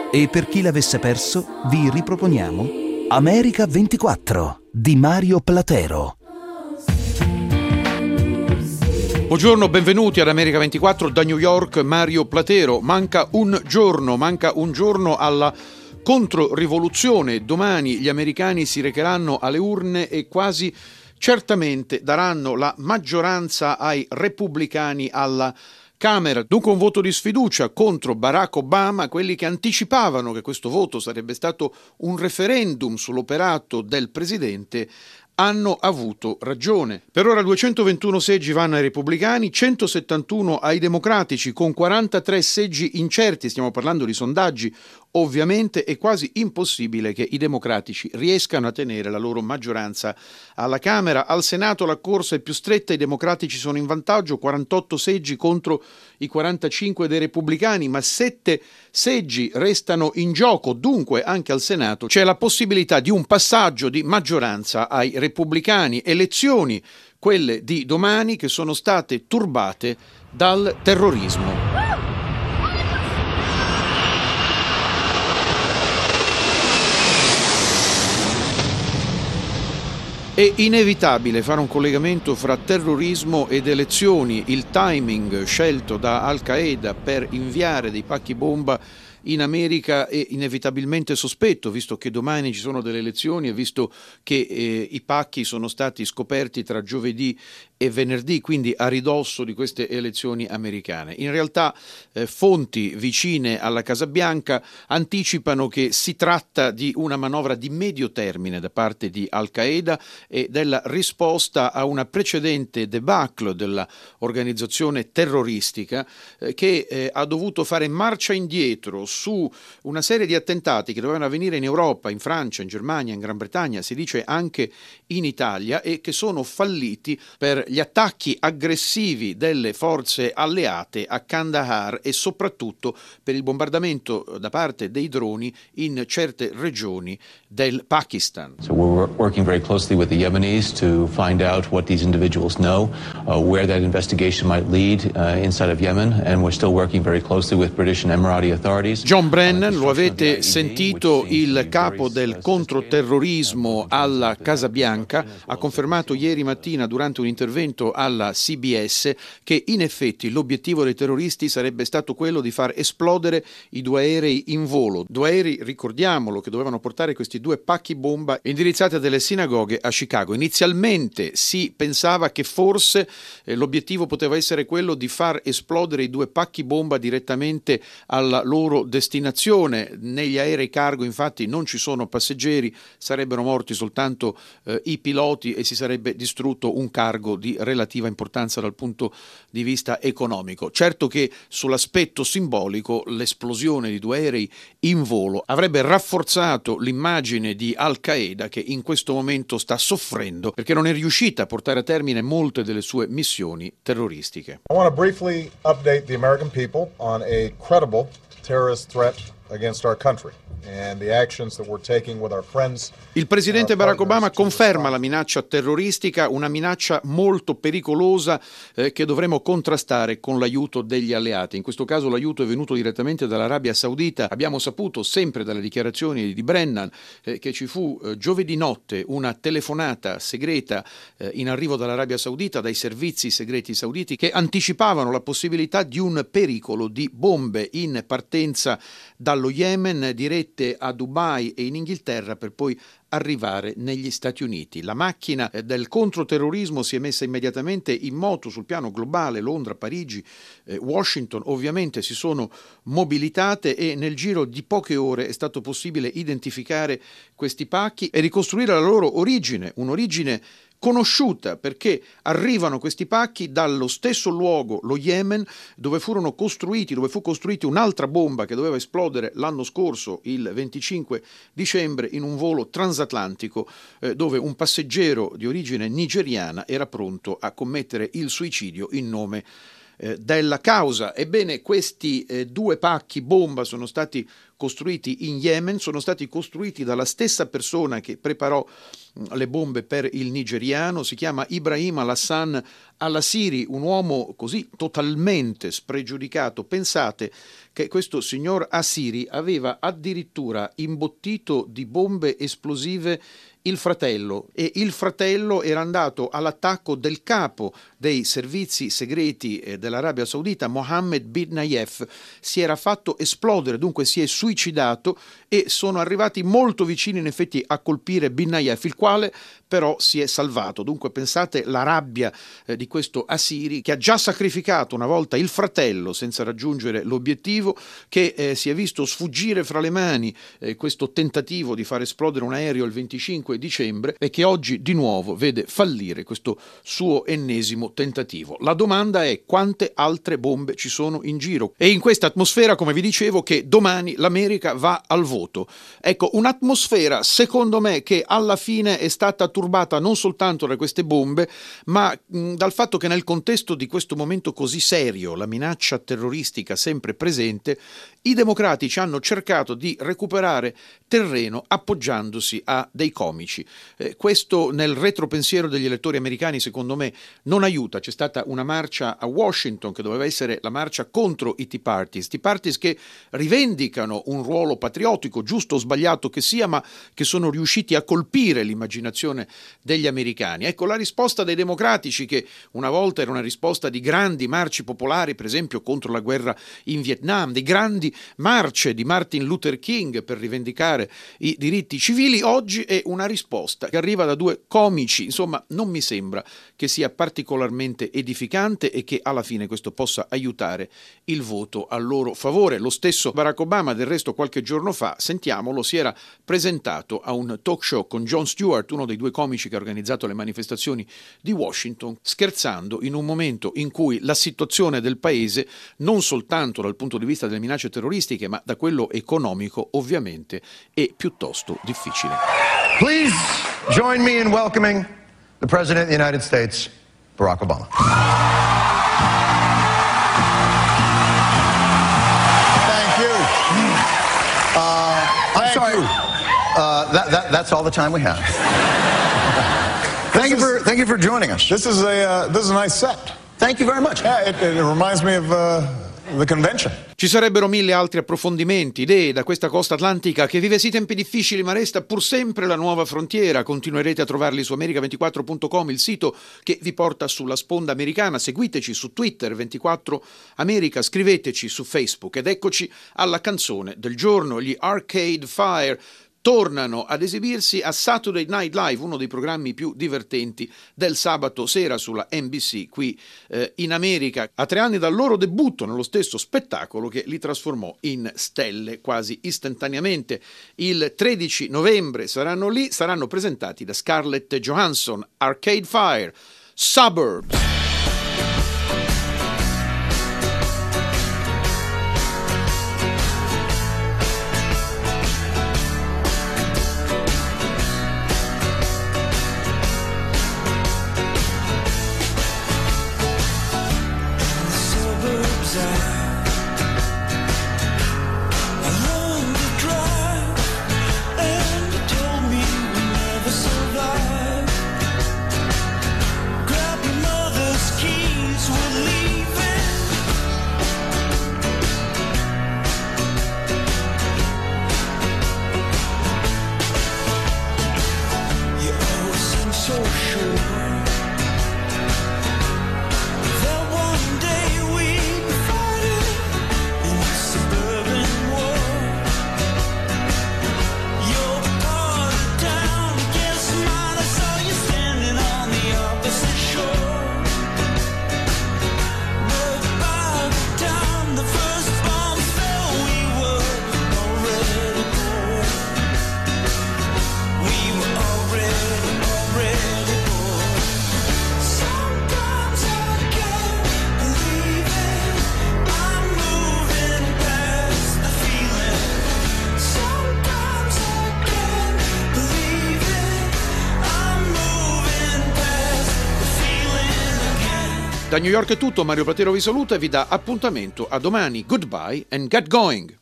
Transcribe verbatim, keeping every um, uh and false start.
E per chi l'avesse perso, vi riproponiamo America ventiquattro di Mario Platero. Buongiorno, benvenuti ad America ventiquattro da New York, Mario Platero. Manca un giorno, manca un giorno alla controrivoluzione. Domani gli americani si recheranno alle urne e quasi certamente daranno la maggioranza ai repubblicani alla Camera. Dunque un voto di sfiducia contro Barack Obama, quelli che anticipavano che questo voto sarebbe stato un referendum sull'operato del presidente hanno avuto ragione. Per ora duecentoventuno seggi vanno ai repubblicani, centosettantuno ai democratici, con quarantatré seggi incerti. Stiamo parlando di sondaggi. Ovviamente è quasi impossibile che i democratici riescano a tenere la loro maggioranza alla Camera. Al Senato la corsa è più stretta, i democratici sono in vantaggio, quarantotto seggi contro i quarantacinque dei repubblicani, ma sette seggi restano in gioco. Dunque anche al Senato c'è la possibilità di un passaggio di maggioranza ai repubblicani. Elezioni, quelle di domani, che sono state turbate dal terrorismo. È inevitabile fare un collegamento fra terrorismo ed elezioni. Il timing scelto da Al-Qaeda per inviare dei pacchi bomba in America è inevitabilmente sospetto, visto che domani ci sono delle elezioni e visto che eh, i pacchi sono stati scoperti tra giovedì e venerdì, quindi a ridosso di queste elezioni americane. In realtà eh, fonti vicine alla Casa Bianca anticipano che si tratta di una manovra di medio termine da parte di Al-Qaeda e della risposta a una precedente debacle dell'organizzazione terroristica eh, che eh, ha dovuto fare marcia indietro su una serie di attentati che dovevano avvenire in Europa, in Francia, in Germania, in Gran Bretagna, si dice anche in Italia, e che sono falliti per gli attacchi aggressivi delle forze alleate a Kandahar e soprattutto per il bombardamento da parte dei droni in certe regioni del Pakistan. So we're working very closely with the Yemenis to find out what these individuals know, uh, where that investigation might lead uh, inside of Yemen, and we're still working very closely with British and Emirati authorities. John Brennan, lo avete sentito, il capo del controterrorismo alla Casa Bianca, ha confermato ieri mattina durante un intervento alla C B S che in effetti l'obiettivo dei terroristi sarebbe stato quello di far esplodere i due aerei in volo. Due aerei, ricordiamolo, che dovevano portare questi due pacchi bomba indirizzati a delle sinagoghe a Chicago. Inizialmente si pensava che forse eh, l'obiettivo poteva essere quello di far esplodere i due pacchi bomba direttamente alla loro destinazione. Negli aerei cargo infatti non ci sono passeggeri, sarebbero morti soltanto eh, i piloti e si sarebbe distrutto un cargo di relativa importanza dal punto di vista economico. Certo che sull'aspetto simbolico l'esplosione di due aerei in volo avrebbe rafforzato l'immagine di Al-Qaeda, che in questo momento sta soffrendo perché non è riuscita a portare a termine molte delle sue missioni terroristiche. I want to briefly update the American people on a credible terrorist threat against our country and the actions that we're taking with our friends. Il presidente Barack Obama conferma la minaccia terroristica, una minaccia molto pericolosa eh, che dovremo contrastare con l'aiuto degli alleati. In questo caso l'aiuto è venuto direttamente dall'Arabia Saudita. Abbiamo saputo sempre dalle dichiarazioni di Brennan eh, che ci fu eh, giovedì notte una telefonata segreta eh, in arrivo dall'Arabia Saudita, dai servizi segreti sauditi, che anticipavano la possibilità di un pericolo di bombe in partenza dallo Yemen, dirette a Dubai e in Inghilterra per poi arrivare negli Stati Uniti. La macchina del controterrorismo si è messa immediatamente in moto sul piano globale. Londra, Parigi, eh, Washington ovviamente si sono mobilitate e nel giro di poche ore è stato possibile identificare questi pacchi e ricostruire la loro origine, un'origine conosciuta perché arrivano questi pacchi dallo stesso luogo, lo Yemen, dove furono costruiti, dove fu costruita un'altra bomba che doveva esplodere l'anno scorso, il venticinque dicembre, in un volo transatlantico eh, dove un passeggero di origine nigeriana era pronto a commettere il suicidio in nome eh, della causa. Ebbene, questi eh, due pacchi bomba sono stati costruiti in Yemen, sono stati costruiti dalla stessa persona che preparò mh, le bombe per il nigeriano. Si chiama Ibrahim al-Hassan al-Asiri, un uomo così totalmente spregiudicato. Pensate che questo signor Asiri aveva addirittura imbottito di bombe esplosive il fratello, e il fratello era andato all'attacco del capo dei servizi segreti dell'Arabia Saudita, Mohammed bin Nayef. Si era fatto esplodere, dunque si è suicidato, e sono arrivati molto vicini in effetti a colpire bin Nayef, il quale però si è salvato. Dunque pensate la rabbia eh, di questo Asiri, che ha già sacrificato una volta il fratello senza raggiungere l'obiettivo, che eh, si è visto sfuggire fra le mani eh, questo tentativo di far esplodere un aereo il venticinque dicembre, e che oggi di nuovo vede fallire questo suo ennesimo tentativo. La domanda è: quante altre bombe ci sono in giro? E in questa atmosfera, come vi dicevo, che domani l'America va al voto. Ecco, un'atmosfera secondo me che alla fine è stata turbata non soltanto da queste bombe, ma mh, dal fatto che nel contesto di questo momento così serio, la minaccia terroristica sempre presente, i democratici hanno cercato di recuperare terreno appoggiandosi a dei comici. Eh, questo nel retropensiero degli elettori americani secondo me non aiuta. C'è stata una marcia a Washington che doveva essere la marcia contro i Tea Parties, Tea Parties che rivendicano un ruolo patriottico, giusto o sbagliato che sia, ma che sono riusciti a colpire l'immaginazione degli americani. Ecco, la risposta dei democratici, che una volta era una risposta di grandi marci popolari, per esempio contro la guerra in Vietnam, di grandi marce di Martin Luther King per rivendicare i diritti civili, oggi è una risposta che arriva da due comici. Insomma, non mi sembra che sia particolarmente edificante e che alla fine questo possa aiutare il voto a loro favore. Lo stesso Barack Obama, del resto, qualche giorno fa, sentiamolo, si era presentato a un talk show con Jon Stewart, uno dei due comici che ha organizzato le manifestazioni di Washington, scherzando in un momento in cui la situazione del paese, non soltanto dal punto di vista delle minacce terroristiche, ma da quello economico, ovviamente è piuttosto difficile. Please join me in welcoming the President of the United States, Barack Obama. Thank you. Uh, I'm Thank sorry. you. Uh, that, that, that's all the time we have. thank you for thank you for joining us. This is a uh, this is a nice set. Thank you very much. Yeah, it, it reminds me of uh, the convention. Ci sarebbero mille altri approfondimenti, idee da questa costa atlantica che vive sì tempi difficili ma resta pur sempre la nuova frontiera. Continuerete a trovarli su america ventiquattro punto com, il sito che vi porta sulla sponda americana. Seguiteci su Twitter ventiquattro America, scriveteci su Facebook. Ed eccoci alla canzone del giorno. Gli Arcade Fire tornano ad esibirsi a Saturday Night Live, uno dei programmi più divertenti del sabato sera sulla N B C qui eh, in America, a tre anni dal loro debutto nello stesso spettacolo che li trasformò in stelle quasi istantaneamente. Il tredici novembre saranno lì, saranno presentati da Scarlett Johansson. Arcade Fire, Suburbs. Grab your mother Da New York è tutto, Mario Platero vi saluta e vi dà appuntamento a domani. Goodbye and get going!